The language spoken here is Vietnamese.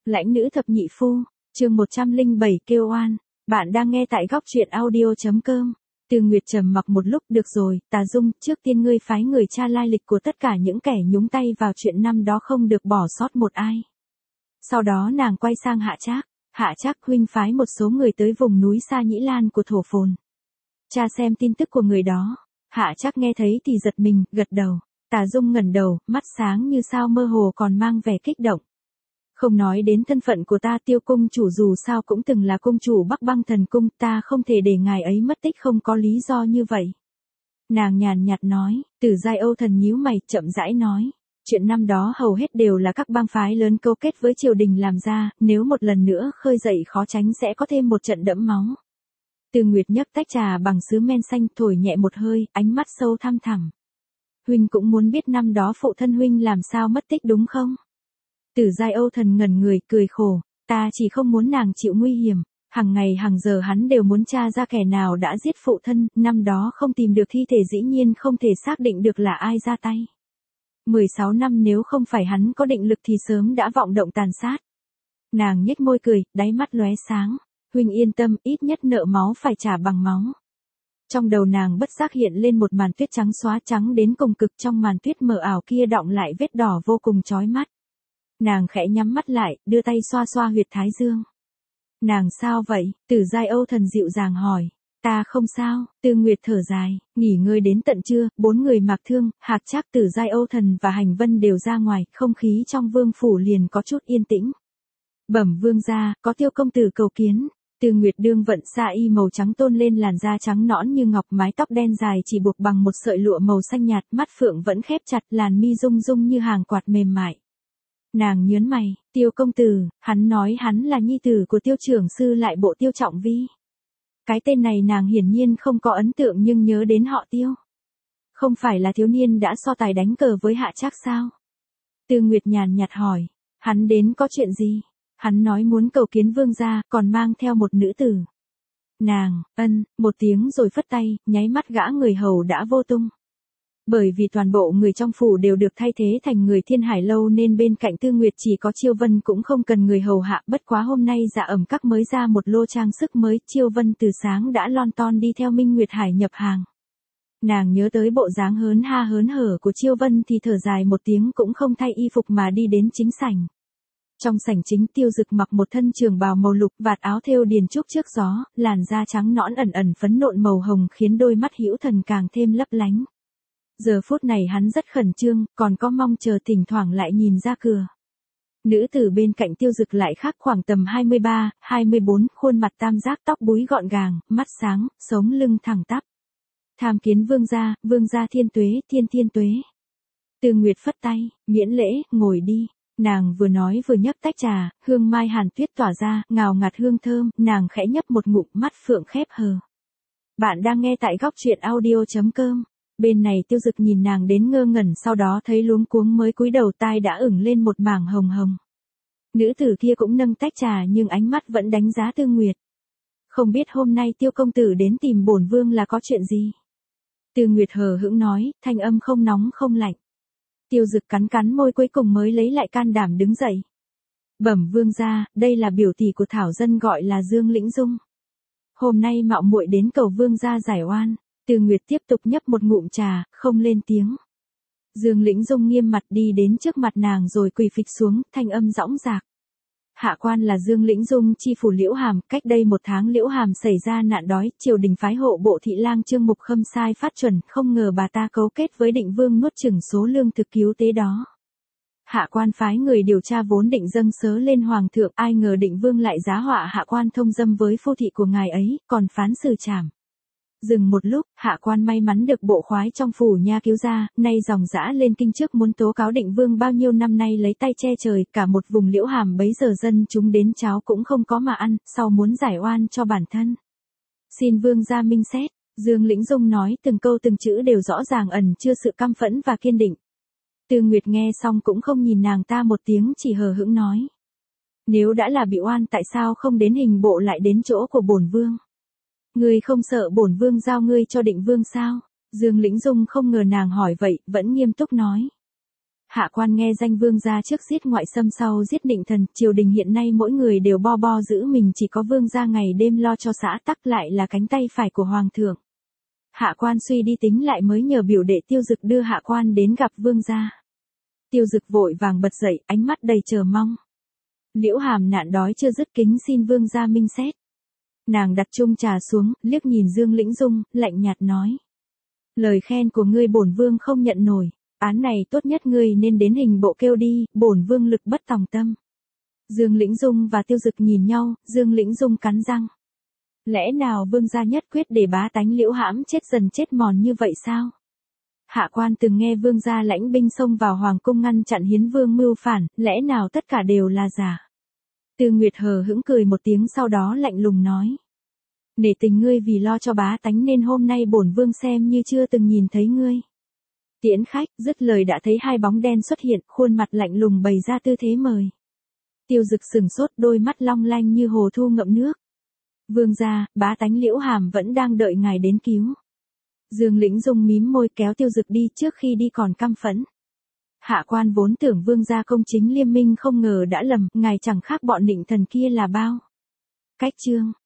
Lãnh nữ thập nhị phu, chương 107 kêu oan. Bạn đang nghe tại góc truyện audio.com. Từ Nguyệt trầm mặc một lúc, được rồi, Tà Dung, trước tiên ngươi phái người tra lai lịch của tất cả những kẻ nhúng tay vào chuyện năm đó, không được bỏ sót một ai. Sau đó nàng quay sang Hạ Trác, huynh phái một số người tới vùng núi Sa Nhĩ Lan của Thổ Phồn. Tra xem tin tức của người đó. Hạ Trác nghe thấy thì giật mình, gật đầu. Tà Dung ngẩng đầu, mắt sáng như sao, mơ hồ còn mang vẻ kích động. Không nói đến thân phận của ta, Tiêu cung chủ dù sao cũng từng là cung chủ Bắc Băng Thần Cung, ta không thể để ngài ấy mất tích không có lý do như vậy. Nàng nhàn nhạt nói. Tử Giai Âu Thần nhíu mày, chậm rãi nói. Chuyện năm đó hầu hết đều là các bang phái lớn câu kết với triều đình làm ra, nếu một lần nữa khơi dậy khó tránh sẽ có thêm một trận đẫm máu. Từ Nguyệt nhấc tách trà bằng sứ men xanh, thổi nhẹ một hơi, ánh mắt sâu thăm thẳm. Huynh cũng muốn biết năm đó phụ thân huynh làm sao mất tích đúng không? Tử Giai Âu Thần ngẩn người, cười khổ. Ta chỉ không muốn nàng chịu nguy hiểm. Hàng ngày hàng giờ hắn đều muốn tra ra kẻ nào đã giết phụ thân, năm đó không tìm được thi thể dĩ nhiên không thể xác định được là ai ra tay. 16 năm nếu không phải hắn có định lực thì sớm đã vọng động tàn sát. Nàng nhếch môi cười, đáy mắt lóe sáng. Huynh yên tâm, ít nhất nợ máu phải trả bằng máu. Trong đầu nàng bất giác hiện lên một màn tuyết trắng xóa, trắng đến cùng cực, trong màn tuyết mờ ảo kia đọng lại vết đỏ vô cùng chói mắt. Nàng khẽ nhắm mắt lại, đưa tay xoa xoa huyệt thái dương. Nàng sao vậy? Tử Giai Âu Thần dịu dàng hỏi. Ta không sao. Tư Nguyệt thở dài, nghỉ ngơi đến tận trưa, 4 người mặc thương, Hạc Trác, Tử Giai Âu Thần và Hành Vân đều ra ngoài, không khí trong vương phủ liền có chút yên tĩnh. Bẩm vương gia, có Tiêu công tử cầu kiến. Tư Nguyệt đương vận sa y màu trắng tôn lên làn da trắng nõn như ngọc, mái tóc đen dài chỉ buộc bằng một sợi lụa màu xanh nhạt, mắt phượng vẫn khép chặt, làn mi rung rung như hàng quạt mềm mại. Nàng nhớn mày. Tiêu công tử, hắn nói hắn là nhi tử của Tiêu trưởng sư lại bộ Tiêu Trọng Vi. Cái tên này nàng hiển nhiên không có ấn tượng, nhưng nhớ đến họ Tiêu. Không phải là thiếu niên đã so tài đánh cờ với Hạ Trác sao? Tư Nguyệt nhàn nhạt hỏi. Hắn đến có chuyện gì? Hắn nói muốn cầu kiến vương gia, còn mang theo một nữ tử. Nàng, một tiếng rồi phất tay, nháy mắt gã người hầu đã vô tung. Bởi vì toàn bộ người trong phủ đều được thay thế thành người Thiên Hải Lâu nên bên cạnh Tư Nguyệt chỉ có Chiêu Vân cũng không cần người hầu hạ, bất quá hôm nay Dạ Ẩm Các mới ra một lô trang sức mới, Chiêu Vân từ sáng đã lon ton đi theo Minh Nguyệt Hải nhập hàng. Nàng nhớ tới bộ dáng hớn ha hớn hở của Chiêu Vân thì thở dài một tiếng, cũng không thay y phục mà đi đến chính sảnh. Trong sảnh chính, Tiêu Dực mặc một thân trường bào màu lục, vạt áo thêu điền trúc trước gió, làn da trắng nõn ẩn ẩn phấn nộn màu hồng khiến đôi mắt hữu thần càng thêm lấp lánh. Giờ phút này hắn rất khẩn trương, còn có mong chờ, thỉnh thoảng lại nhìn ra cửa. Nữ tử bên cạnh Tiêu Dực lại khác, khoảng tầm 23, 24, khuôn mặt tam giác, tóc búi gọn gàng, mắt sáng, sống lưng thẳng tắp. Tham kiến vương gia thiên tuế, thiên tuế. Tư Nguyệt phất tay, miễn lễ, ngồi đi. Nàng vừa nói vừa nhấp tách trà, hương mai hàn tuyết tỏa ra, ngào ngạt hương thơm, nàng khẽ nhấp một ngụm, mắt phượng khép hờ. Bạn đang nghe tại góc truyện audio.com. Bên này Tiêu Dực nhìn nàng đến ngơ ngẩn, sau đó thấy luống cuống mới cúi đầu, tai đã ửng lên một mảng hồng hồng. Nữ tử kia cũng nâng tách trà nhưng ánh mắt vẫn đánh giá Tư Nguyệt. Không biết hôm nay Tiêu công tử đến tìm bổn vương là có chuyện gì? Tư Nguyệt hờ hững nói, thanh âm không nóng không lạnh. Tiêu Dực cắn cắn môi, cuối cùng mới lấy lại can đảm đứng dậy. Bẩm vương gia, đây là biểu tỷ của Thảo Dân gọi là Dương Lĩnh Dung. Hôm nay mạo muội đến cầu vương gia giải oan. Tư Nguyệt tiếp tục nhấp một ngụm trà, không lên tiếng. Dương Lĩnh Dung nghiêm mặt đi đến trước mặt nàng rồi quỳ phịch xuống, thanh âm dõng dạc. Hạ quan là Dương Lĩnh Dung, chi phủ Liễu Hàm, cách đây 1 tháng Liễu Hàm xảy ra nạn đói, triều đình phái hộ bộ thị lang Trương Mục Khâm sai phát chuẩn, không ngờ bà ta cấu kết với Định Vương nuốt chửng số lương thực cứu tế đó. Hạ quan phái người điều tra vốn định dâng sớ lên hoàng thượng, ai ngờ Định Vương lại giá họa hạ quan thông dâm với phu thị của ngài ấy, còn phán xử trảm. Dừng một lúc, hạ quan may mắn được bộ khoái trong phủ nha cứu ra, nay dòng dã lên kinh trước muốn tố cáo Định Vương bao nhiêu năm nay lấy tay che trời, cả một vùng Liễu Hàm bấy giờ dân chúng đến cháo cũng không có mà ăn, sau muốn giải oan cho bản thân. Xin vương gia minh xét. Dương Lĩnh Dung nói, từng câu từng chữ đều rõ ràng, ẩn chứa sự căm phẫn và kiên định. Tư Nguyệt nghe xong cũng không nhìn nàng ta một tiếng, chỉ hờ hững nói. Nếu đã là bị oan, tại sao không đến hình bộ lại đến chỗ của bổn vương? Ngươi không sợ bổn vương giao ngươi cho Định Vương sao? Dương Lĩnh Dung không ngờ nàng hỏi vậy, vẫn nghiêm túc nói. Hạ quan nghe danh vương gia trước giết ngoại xâm sau giết định thần, triều đình hiện nay mỗi người đều bo bo giữ mình, chỉ có vương gia ngày đêm lo cho xã tắc, lại là cánh tay phải của hoàng thượng. Hạ quan suy đi tính lại mới nhờ biểu đệ Tiêu Dực đưa hạ quan đến gặp vương gia. Tiêu Dực vội vàng bật dậy, ánh mắt đầy chờ mong. Liễu Hàm nạn đói chưa dứt, kính xin vương gia minh xét. Nàng đặt chung trà xuống, liếc nhìn Dương Lĩnh Dung, lạnh nhạt nói. Lời khen của ngươi bổn vương không nhận nổi, án này tốt nhất ngươi nên đến hình bộ kêu đi, bổn vương lực bất tòng tâm. Dương Lĩnh Dung và Tiêu Dực nhìn nhau, Dương Lĩnh Dung cắn răng. Lẽ nào vương gia nhất quyết để bá tánh Liễu Hãm chết dần chết mòn như vậy sao? Hạ quan từng nghe vương gia lãnh binh xông vào hoàng cung ngăn chặn Hiến vương mưu phản, lẽ nào tất cả đều là giả? Tư Nguyệt hờ hững cười một tiếng, sau đó lạnh lùng nói. Nể tình ngươi vì lo cho bá tánh nên hôm nay bổn vương xem như chưa từng nhìn thấy ngươi. Tiễn khách, dứt lời đã thấy hai bóng đen xuất hiện, khuôn mặt lạnh lùng bày ra tư thế mời. Tiêu Dực sừng sốt, đôi mắt long lanh như hồ thu ngậm nước. Vương gia, bá tánh Liễu Hàm vẫn đang đợi ngài đến cứu. Dương Lĩnh Dung mím môi kéo Tiêu Dực đi, trước khi đi còn căm phẫn. Hạ quan vốn tưởng vương gia công chính liêm minh, không ngờ đã lầm, ngài chẳng khác bọn định thần kia là bao. Cách chương